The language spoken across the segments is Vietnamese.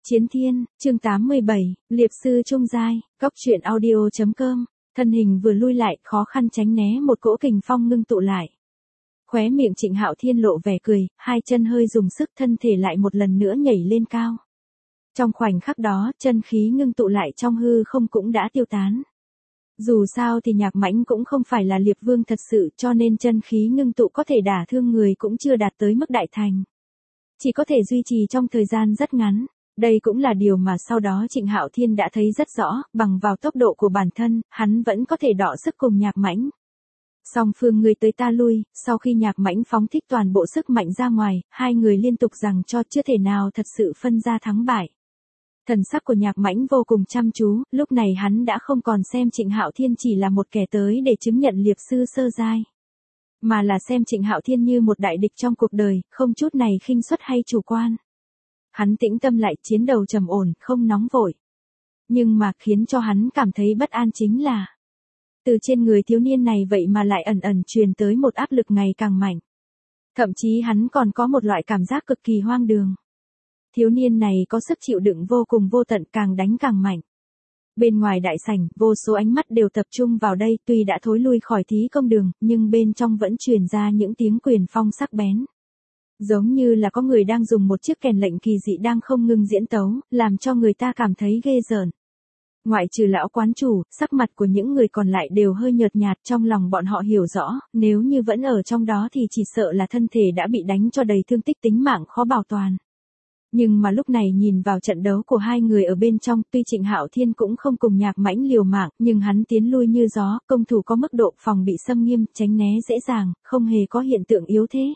Chiến Thiên, chương 87, Liệp sư Trung giai, Cóc truyện audio.com, thân hình vừa lui lại, khó khăn tránh né một cỗ kình phong ngưng tụ lại. Khóe miệng Trịnh Hạo Thiên lộ vẻ cười, hai chân hơi dùng sức, thân thể lại một lần nữa nhảy lên cao. Trong khoảnh khắc đó, chân khí ngưng tụ lại trong hư không cũng đã tiêu tán. Dù sao thì Nhạc Mãnh cũng không phải là Liệp Vương thật sự, cho nên chân khí ngưng tụ có thể đả thương người cũng chưa đạt tới mức đại thành. Chỉ có thể duy trì trong thời gian rất ngắn. Đây cũng là điều mà sau đó Trịnh Hạo Thiên đã thấy rất rõ, bằng vào tốc độ của bản thân, hắn vẫn có thể đọ sức cùng Nhạc Mãnh. Song phương người tới ta lui, sau khi Nhạc Mãnh phóng thích toàn bộ sức mạnh ra ngoài, hai người liên tục rằng cho chưa thể nào thật sự phân ra thắng bại. Thần sắc của Nhạc Mãnh vô cùng chăm chú, lúc này hắn đã không còn xem Trịnh Hạo Thiên chỉ là một kẻ tới để chứng nhận liệp sư sơ giai, mà là xem Trịnh Hạo Thiên như một đại địch trong cuộc đời, không chút này khinh suất hay chủ quan. Hắn tĩnh tâm lại, chiến đầu trầm ổn, không nóng vội. Nhưng mà khiến cho hắn cảm thấy bất an chính là từ trên người thiếu niên này vậy mà lại ẩn ẩn truyền tới một áp lực ngày càng mạnh. Thậm chí hắn còn có một loại cảm giác cực kỳ hoang đường. Thiếu niên này có sức chịu đựng vô cùng vô tận, càng đánh càng mạnh. Bên ngoài đại sảnh, vô số ánh mắt đều tập trung vào đây, tuy đã thối lui khỏi thí công đường, nhưng bên trong vẫn truyền ra những tiếng quyền phong sắc bén. Giống như là có người đang dùng một chiếc kèn lệnh kỳ dị đang không ngừng diễn tấu, làm cho người ta cảm thấy ghê rợn. Ngoại trừ lão quán chủ, sắc mặt của những người còn lại đều hơi nhợt nhạt, trong lòng bọn họ hiểu rõ, nếu như vẫn ở trong đó thì chỉ sợ là thân thể đã bị đánh cho đầy thương tích, tính mạng khó bảo toàn. Nhưng mà lúc này nhìn vào trận đấu của hai người ở bên trong, tuy Trịnh Hạo Thiên cũng không cùng Nhạc Mãnh liều mạng, nhưng hắn tiến lui như gió, công thủ có mức độ phòng bị xâm nghiêm, tránh né dễ dàng, không hề có hiện tượng yếu thế.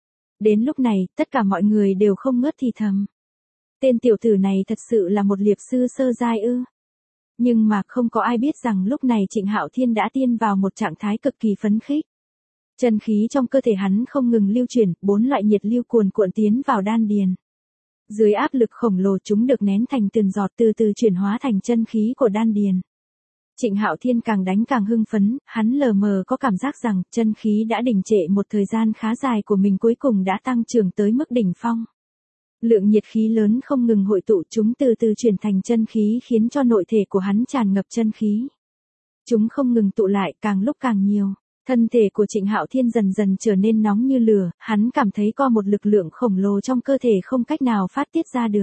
Đến lúc này, tất cả mọi người đều không ngớt thì thầm. Tên tiểu tử này thật sự là một liệp sư sơ giai ư? Nhưng mà không có ai biết rằng lúc này Trịnh Hạo Thiên đã tiên vào một trạng thái cực kỳ phấn khích. Chân khí trong cơ thể hắn không ngừng lưu chuyển, 4 loại nhiệt lưu cuồn cuộn tiến vào đan điền. Dưới áp lực khổng lồ chúng được nén thành từng giọt, từ từ chuyển hóa thành chân khí của đan điền. Trịnh Hạo Thiên càng đánh càng hưng phấn, hắn lờ mờ có cảm giác rằng chân khí đã đình trệ một thời gian khá dài của mình cuối cùng đã tăng trưởng tới mức đỉnh phong. Lượng nhiệt khí lớn không ngừng hội tụ, chúng từ từ chuyển thành chân khí khiến cho nội thể của hắn tràn ngập chân khí. Chúng không ngừng tụ lại, càng lúc càng nhiều. Thân thể của Trịnh Hạo Thiên dần dần trở nên nóng như lửa, hắn cảm thấy có một lực lượng khổng lồ trong cơ thể không cách nào phát tiết ra được.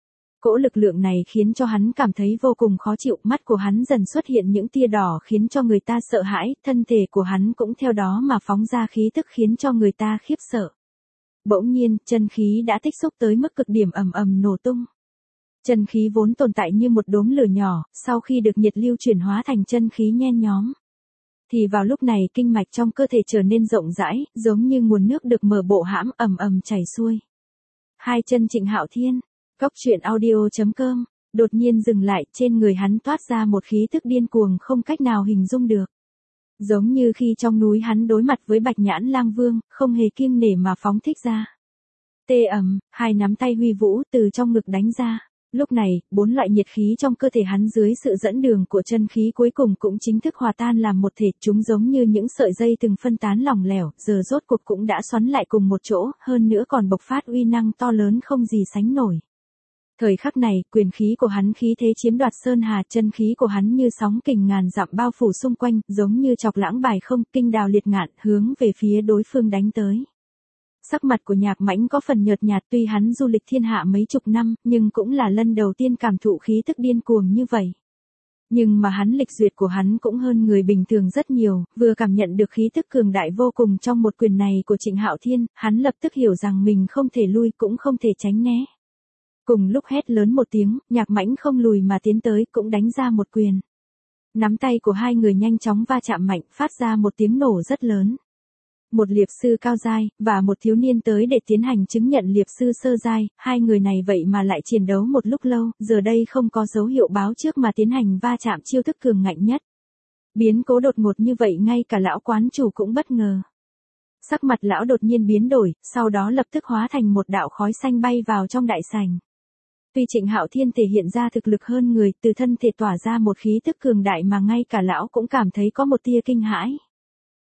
Cỗ lực lượng này khiến cho hắn cảm thấy vô cùng khó chịu, mắt của hắn dần xuất hiện những tia đỏ khiến cho người ta sợ hãi, thân thể của hắn cũng theo đó mà phóng ra khí tức khiến cho người ta khiếp sợ. Bỗng nhiên, chân khí đã tích xúc tới mức cực điểm, ầm ầm nổ tung. Chân khí vốn tồn tại như một đốm lửa nhỏ, sau khi được nhiệt lưu chuyển hóa thành chân khí nhen nhóm. Thì vào lúc này kinh mạch trong cơ thể trở nên rộng rãi, giống như nguồn nước được mở bộ hãm, ầm ầm chảy xuôi. Hai chân Trịnh Hạo Thiên, Cóc truyện audio.com, đột nhiên dừng lại, trên người hắn toát ra một khí tức điên cuồng không cách nào hình dung được. Giống như khi trong núi hắn đối mặt với Bạch Nhãn Lang Vương, không hề kiêng nể mà phóng thích ra. Tê ầm, hai nắm tay huy vũ từ trong ngực đánh ra. Lúc này, 4 loại nhiệt khí trong cơ thể hắn dưới sự dẫn đường của chân khí cuối cùng cũng chính thức hòa tan làm một thể, chúng giống như những sợi dây từng phân tán lỏng lẻo, giờ rốt cuộc cũng đã xoắn lại cùng một chỗ, hơn nữa còn bộc phát uy năng to lớn không gì sánh nổi. Thời khắc này, quyền khí của hắn khí thế chiếm đoạt sơn hà, chân khí của hắn như sóng kình ngàn dặm bao phủ xung quanh, giống như chọc lãng bài không, kinh đào liệt ngạn, hướng về phía đối phương đánh tới. Sắc mặt của Nhạc Mãnh có phần nhợt nhạt, tuy hắn du lịch thiên hạ mấy chục năm, nhưng cũng là lần đầu tiên cảm thụ khí tức điên cuồng như vậy. Nhưng mà hắn lịch duyệt của hắn cũng hơn người bình thường rất nhiều, vừa cảm nhận được khí tức cường đại vô cùng trong một quyền này của Trịnh Hạo Thiên, hắn lập tức hiểu rằng mình không thể lui cũng không thể tránh né. Cùng lúc hét lớn một tiếng, Nhạc Mãnh không lùi mà tiến tới, cũng đánh ra một quyền. Nắm tay của hai người nhanh chóng va chạm mạnh, phát ra một tiếng nổ rất lớn. Một liệp sư cao giai, và một thiếu niên tới để tiến hành chứng nhận liệp sư sơ giai, hai người này vậy mà lại chiến đấu một lúc lâu, giờ đây không có dấu hiệu báo trước mà tiến hành va chạm chiêu thức cường ngạnh nhất. Biến cố đột ngột như vậy ngay cả lão quán chủ cũng bất ngờ. Sắc mặt lão đột nhiên biến đổi, sau đó lập tức hóa thành một đạo khói xanh bay vào trong đại sảnh. Tuy Trịnh Hạo Thiên thể hiện ra thực lực hơn người, từ thân thể tỏa ra một khí tức cường đại mà ngay cả lão cũng cảm thấy có một tia kinh hãi.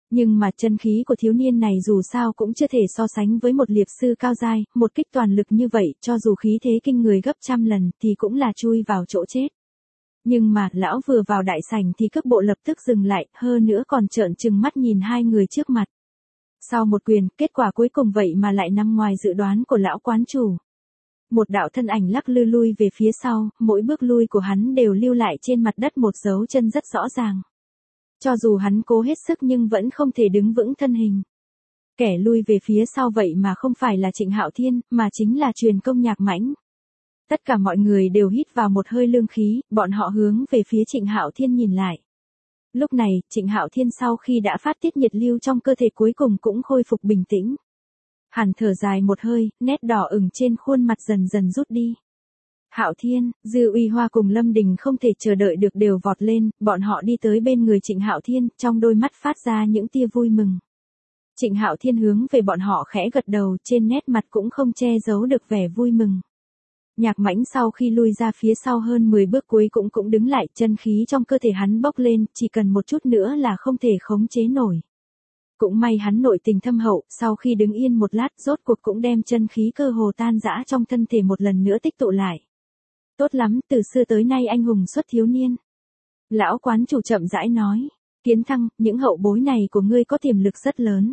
Nhưng mà chân khí của thiếu niên này dù sao cũng chưa thể so sánh với một liệp sư cao giai, một kích toàn lực như vậy, cho dù khí thế kinh người gấp trăm lần thì cũng là chui vào chỗ chết. Nhưng mà, lão vừa vào đại sảnh thì cước bộ lập tức dừng lại, hơn nữa còn trợn trừng mắt nhìn hai người trước mặt. Sau một quyền, kết quả cuối cùng vậy mà lại nằm ngoài dự đoán của lão quán chủ. Một đạo thân ảnh lắc lư lui về phía sau, mỗi bước lui của hắn đều lưu lại trên mặt đất một dấu chân rất rõ ràng. Cho dù hắn cố hết sức nhưng vẫn không thể đứng vững thân hình. Kẻ lui về phía sau vậy mà không phải là Trịnh Hạo Thiên, mà chính là Truyền Công Nhạc Mãnh. Tất cả mọi người đều hít vào một hơi lương khí, bọn họ hướng về phía Trịnh Hạo Thiên nhìn lại. Lúc này, Trịnh Hạo Thiên sau khi đã phát tiết nhiệt lưu trong cơ thể cuối cùng cũng khôi phục bình tĩnh. Hắn thở dài một hơi, nét đỏ ửng trên khuôn mặt dần dần rút đi. Hạo Thiên, Dư Uy Hoa cùng Lâm Đình không thể chờ đợi được đều vọt lên, bọn họ đi tới bên người Trịnh Hạo Thiên, trong đôi mắt phát ra những tia vui mừng. Trịnh Hạo Thiên hướng về bọn họ khẽ gật đầu, trên nét mặt cũng không che giấu được vẻ vui mừng. Nhạc Mãnh sau khi lui ra phía sau hơn 10 bước cuối cũng đứng lại, chân khí trong cơ thể hắn bốc lên, chỉ cần một chút nữa là không thể khống chế nổi. Cũng may hắn nội tình thâm hậu, sau khi đứng yên một lát rốt cuộc cũng đem chân khí cơ hồ tan rã trong thân thể một lần nữa tích tụ lại. Tốt lắm, từ xưa tới nay anh hùng xuất thiếu niên. Lão quán chủ chậm rãi nói, Kiến Thăng, những hậu bối này của ngươi có tiềm lực rất lớn.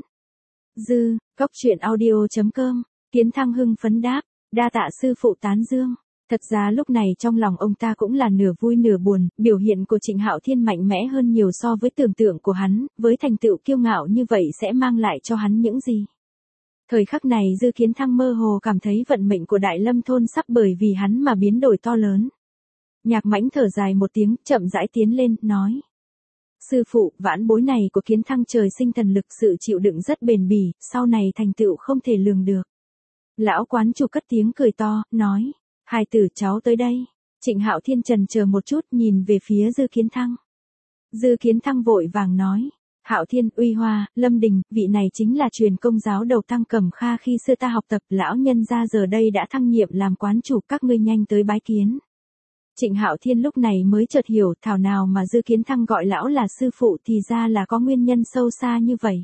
Cóc truyện audio.com, Kiến Thăng hưng phấn đáp, đa tạ sư phụ tán dương. Thật ra lúc này trong lòng ông ta cũng là nửa vui nửa buồn, biểu hiện của Trịnh Hạo Thiên mạnh mẽ hơn nhiều so với tưởng tượng của hắn, với thành tựu kiêu ngạo như vậy sẽ mang lại cho hắn những gì. Thời khắc này Dư Kiến Thăng mơ hồ cảm thấy vận mệnh của Đại Lâm thôn sắp bởi vì hắn mà biến đổi to lớn. Nhạc Mãnh thở dài một tiếng, chậm rãi tiến lên, nói. Sư phụ, vãn bối này của Kiến Thăng trời sinh thần lực, sự chịu đựng rất bền bỉ, sau này thành tựu không thể lường được. Lão quán chủ cất tiếng cười to, nói. Hai tử cháu tới đây. Trịnh Hạo Thiên chần chờ một chút nhìn về phía Dư Kiến Thăng. Dư Kiến Thăng vội vàng nói. Hạo Thiên, Uy Hoa, Lâm Đình, vị này chính là Truyền Công giáo đầu Tăng Cẩm Kha khi xưa ta học tập, lão nhân gia giờ đây đã thăng nhiệm làm quán chủ, các ngươi nhanh tới bái kiến. Trịnh Hạo Thiên lúc này mới chợt hiểu, thảo nào mà Dư Kiến Thăng gọi lão là sư phụ thì ra là có nguyên nhân sâu xa như vậy.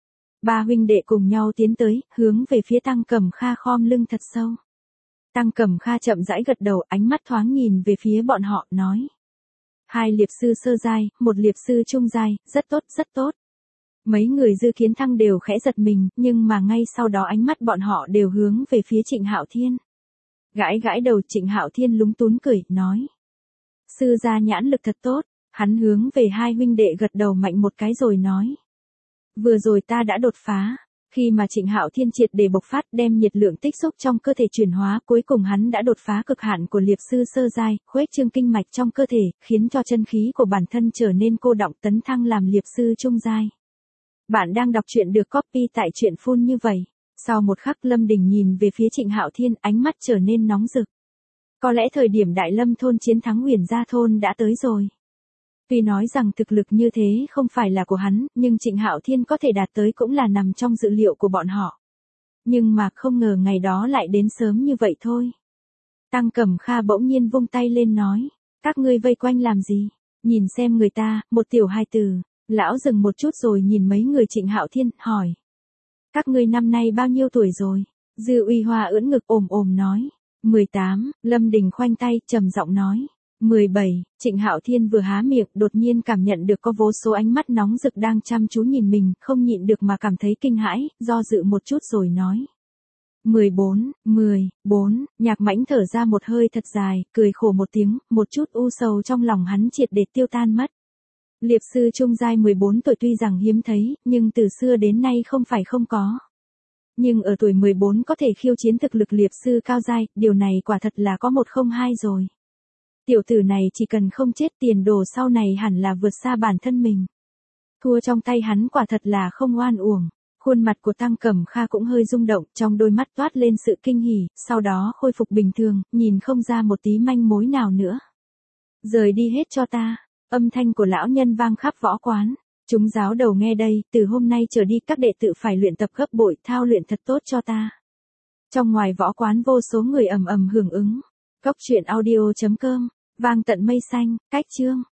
Ba huynh đệ cùng nhau tiến tới, hướng về phía Tăng Cẩm Kha khom lưng thật sâu. Tăng Cẩm Kha chậm rãi gật đầu, ánh mắt thoáng nhìn về phía bọn họ, nói. Hai liệp sư sơ giai, một liệp sư trung giai, rất tốt, rất tốt. Mấy người Dư Kiến Thăng đều khẽ giật mình, nhưng mà ngay sau đó ánh mắt bọn họ đều hướng về phía Trịnh Hạo Thiên. Gãi gãi đầu, Trịnh Hạo Thiên lúng tún cười, nói. Sư gia nhãn lực thật tốt, hắn hướng về hai huynh đệ gật đầu mạnh một cái rồi nói. Vừa rồi ta đã đột phá. Khi mà Trịnh Hạo Thiên triệt để bộc phát, đem nhiệt lượng tích xúc trong cơ thể chuyển hóa, cuối cùng hắn đã đột phá cực hạn của liệp sư sơ giai, khuếch trương kinh mạch trong cơ thể, khiến cho chân khí của bản thân trở nên cô đọng, tấn thăng làm liệp sư trung giai. Bạn đang đọc truyện được copy tại truyện phun như vậy. Sau một khắc, Lâm Đình nhìn về phía Trịnh Hạo Thiên, ánh mắt trở nên nóng rực. Có lẽ thời điểm Đại Lâm thôn chiến thắng Uyển Gia thôn đã tới rồi. Tuy nói rằng thực lực như thế không phải là của hắn, nhưng Trịnh Hạo Thiên có thể đạt tới cũng là nằm trong dự liệu của bọn họ. Nhưng mà không ngờ ngày đó lại đến sớm như vậy thôi. Tăng Cẩm Kha bỗng nhiên vung tay lên nói, các ngươi vây quanh làm gì? Nhìn xem người ta, một tiểu hài tử. Lão dừng một chút rồi nhìn mấy người Trịnh Hạo Thiên, hỏi. Các ngươi năm nay bao nhiêu tuổi rồi? Dư Uy Hoa ưỡn ngực ồm nói. 18, Lâm Đình khoanh tay, trầm giọng nói. 17, Trịnh Hạo Thiên vừa há miệng, đột nhiên cảm nhận được có vô số ánh mắt nóng rực đang chăm chú nhìn mình, không nhịn được mà cảm thấy kinh hãi, do dự một chút rồi nói. 14, Nhạc Mãnh thở ra một hơi thật dài, cười khổ một tiếng, một chút u sầu trong lòng hắn triệt để tiêu tan mất. Liệp sư trung giai 14 tuổi tuy rằng hiếm thấy, nhưng từ xưa đến nay không phải không có. Nhưng ở tuổi 14 có thể khiêu chiến thực lực liệp sư cao giai, điều này quả thật là có 102 rồi. Tiểu tử này chỉ cần không chết, tiền đồ sau này hẳn là vượt xa bản thân mình. Thua trong tay hắn quả thật là không oan uổng. Khuôn mặt của Tăng Cẩm Kha cũng hơi rung động, trong đôi mắt toát lên sự kinh hỉ, sau đó khôi phục bình thường, nhìn không ra một tí manh mối nào nữa. Rời đi hết cho ta. Âm thanh của lão nhân vang khắp võ quán. Chúng giáo đầu nghe đây, từ hôm nay trở đi các đệ tử phải luyện tập gấp bội, thao luyện thật tốt cho ta. Trong ngoài võ quán vô số người ầm ầm hưởng ứng. Cóc truyện audio.com, vang tận mây xanh, cách chương.